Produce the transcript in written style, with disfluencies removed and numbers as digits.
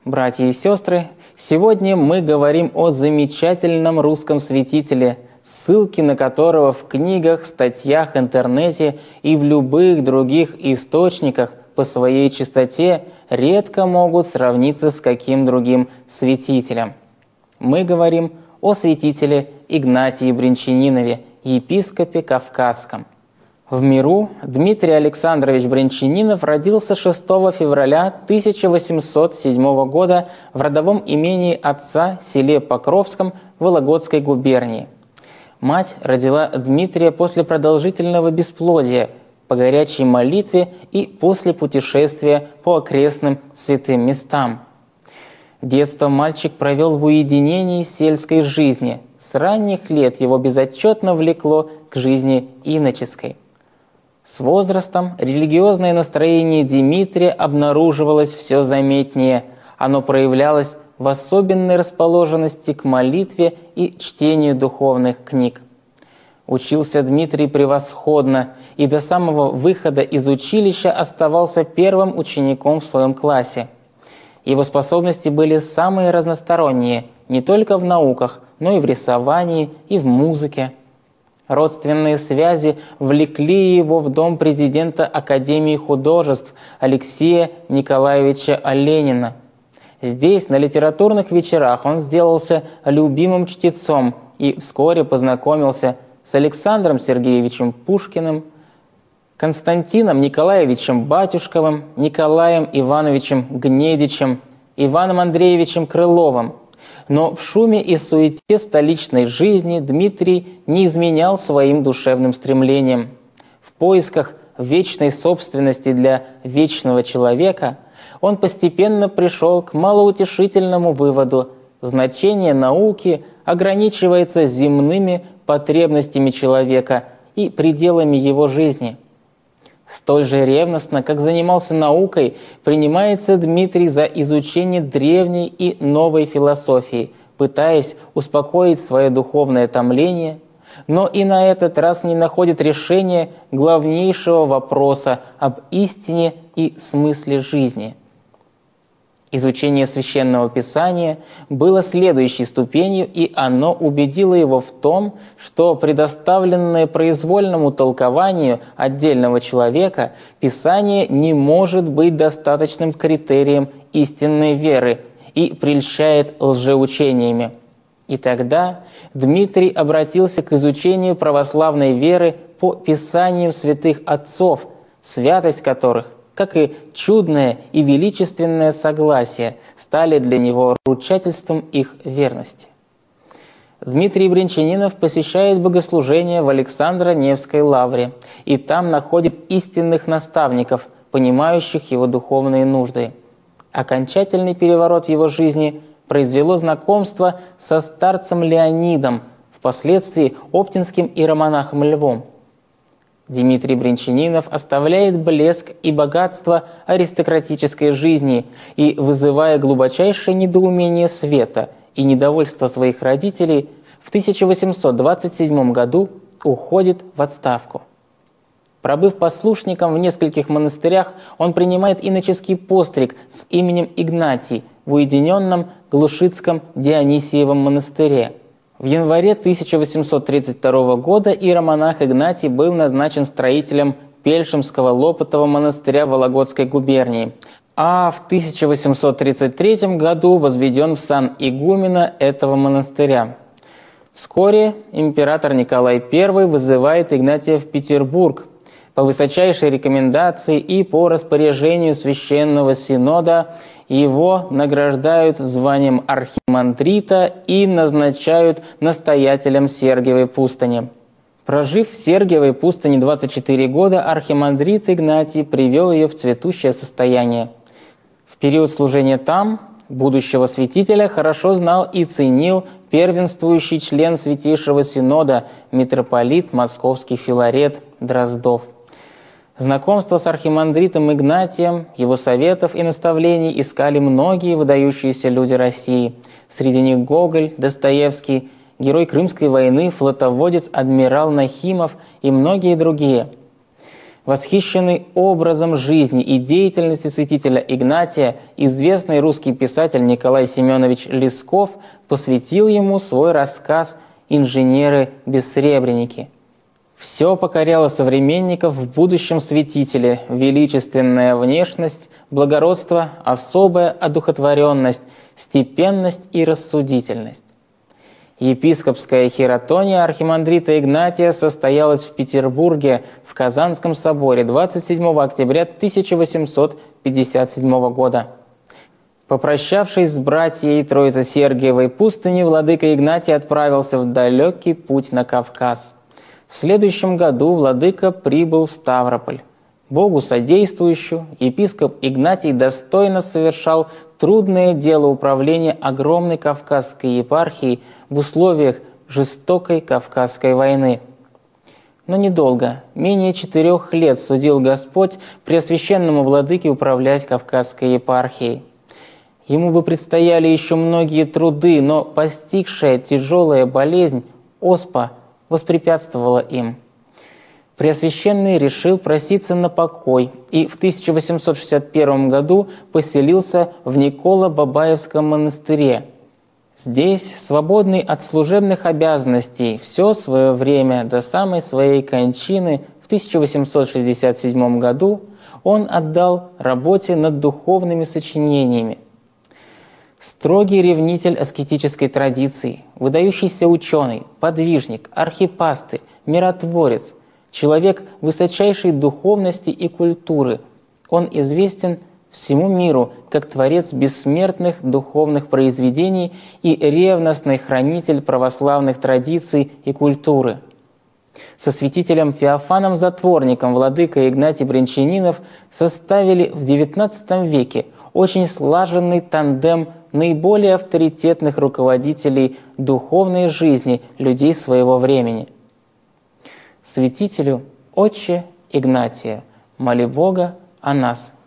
Братья и сестры, сегодня мы говорим о замечательном русском святителе, ссылки на которого в книгах, статьях, интернете и в любых других источниках по своей чистоте редко могут сравниться с каким другим святителем. Мы говорим о святителе Игнатии Брянчанинове, епископе Кавказском. В миру Дмитрий Александрович Брянчанинов родился 6 февраля 1807 года в родовом имении отца в селе Покровском Вологодской губернии. Мать родила Дмитрия после продолжительного бесплодия, по горячей молитве и после путешествия по окрестным святым местам. Детство мальчик провел в уединении сельской жизни. С ранних лет его безотчетно влекло к жизни иноческой. С возрастом религиозное настроение Дмитрия обнаруживалось все заметнее. Оно проявлялось в особенной расположенности к молитве и чтению духовных книг. Учился Дмитрий превосходно и до самого выхода из училища оставался первым учеником в своем классе. Его способности были самые разносторонние, не только в науках, но и в рисовании, и в музыке. Родственные связи влекли его в дом президента Академии художеств Алексея Николаевича Оленина. Здесь, на литературных вечерах, он сделался любимым чтецом и вскоре познакомился с Александром Сергеевичем Пушкиным, Константином Николаевичем Батюшковым, Николаем Ивановичем Гнедичем, Иваном Андреевичем Крыловым. Но в шуме и суете столичной жизни Дмитрий не изменял своим душевным стремлениям. В поисках вечной собственности для вечного человека он постепенно пришел к малоутешительному выводу: значение науки ограничивается земными потребностями человека и пределами его жизни. Столь же ревностно, как занимался наукой, принимается Дмитрий за изучение древней и новой философии, пытаясь успокоить свое духовное томление, но и на этот раз не находит решения главнейшего вопроса об истине и смысле жизни. Изучение Священного Писания было следующей ступенью, и оно убедило его в том, что предоставленное произвольному толкованию отдельного человека Писание не может быть достаточным критерием истинной веры и прельщает лжеучениями. И тогда Дмитрий обратился к изучению православной веры по Писаниям святых отцов, святость которых, как и чудное и величественное согласие, стали для него ручательством их верности. Дмитрий Брянчанинов посещает богослужение в Александро-Невской лавре, и там находит истинных наставников, понимающих его духовные нужды. Окончательный переворот в его жизни произвело знакомство со старцем Леонидом, впоследствии оптинским иеромонахом Львом. Дмитрий Брянчанинов оставляет блеск и богатство аристократической жизни и, вызывая глубочайшее недоумение света и недовольство своих родителей, в 1827 году уходит в отставку. Пробыв послушником в нескольких монастырях, он принимает иноческий постриг с именем Игнатий в уединенном Глушицком Дионисиевом монастыре. В январе 1832 года иеромонах Игнатий был назначен строителем Пельшемского Лопотова монастыря Вологодской губернии, а в 1833 году возведен в сан игумена этого монастыря. Вскоре император Николай I вызывает Игнатия в Петербург. По высочайшей рекомендации и по распоряжению Священного Синода его награждают званием архимандрита и назначают настоятелем Сергиевой пустыни. Прожив в Сергиевой пустыне 24 года, архимандрит Игнатий привел ее в цветущее состояние. В период служения там будущего святителя хорошо знал и ценил первенствующий член Святейшего Синода, митрополит Московский Филарет Дроздов. Знакомство с архимандритом Игнатием, его советов и наставлений искали многие выдающиеся люди России. Среди них Гоголь, Достоевский, герой Крымской войны, флотоводец адмирал Нахимов и многие другие. Восхищенный образом жизни и деятельности святителя Игнатия, известный русский писатель Николай Семенович Лесков посвятил ему свой рассказ «Инженеры-бессребреники». Все покоряло современников в будущем святителе: величественная внешность, благородство, особая одухотворенность, степенность и рассудительность. Епископская хиратония архимандрита Игнатия состоялась в Петербурге в Казанском соборе 27 октября 1857 года. Попрощавшись с братьей Троице-Сергиевой пустыни, владыка Игнатий отправился в далекий путь на Кавказ. В следующем году владыка прибыл в Ставрополь. Богу содействующую, епископ Игнатий достойно совершал трудное дело управления огромной Кавказской епархией в условиях жестокой Кавказской войны. Но недолго, менее 4 лет судил Господь Преосвященному владыке управлять Кавказской епархией. Ему бы предстояли еще многие труды, но постигшая тяжелая болезнь, оспа, воспрепятствовала им. Преосвященный решил проситься на покой и в 1861 году поселился в Николо-Бабаевском монастыре. Здесь, свободный от служебных обязанностей, все свое время до самой своей кончины в 1867 году он отдал работе над духовными сочинениями. Строгий ревнитель аскетической традиции, выдающийся ученый, подвижник, архипастырь, миротворец, человек высочайшей духовности и культуры, он известен всему миру как творец бессмертных духовных произведений и ревностный хранитель православных традиций и культуры. Со святителем Феофаном Затворником владыка Игнатий Брянчанинов составили в XIX веке очень слаженный тандем наиболее авторитетных руководителей духовной жизни людей своего времени. Святителю, Отче Игнатия, моли Бога о нас.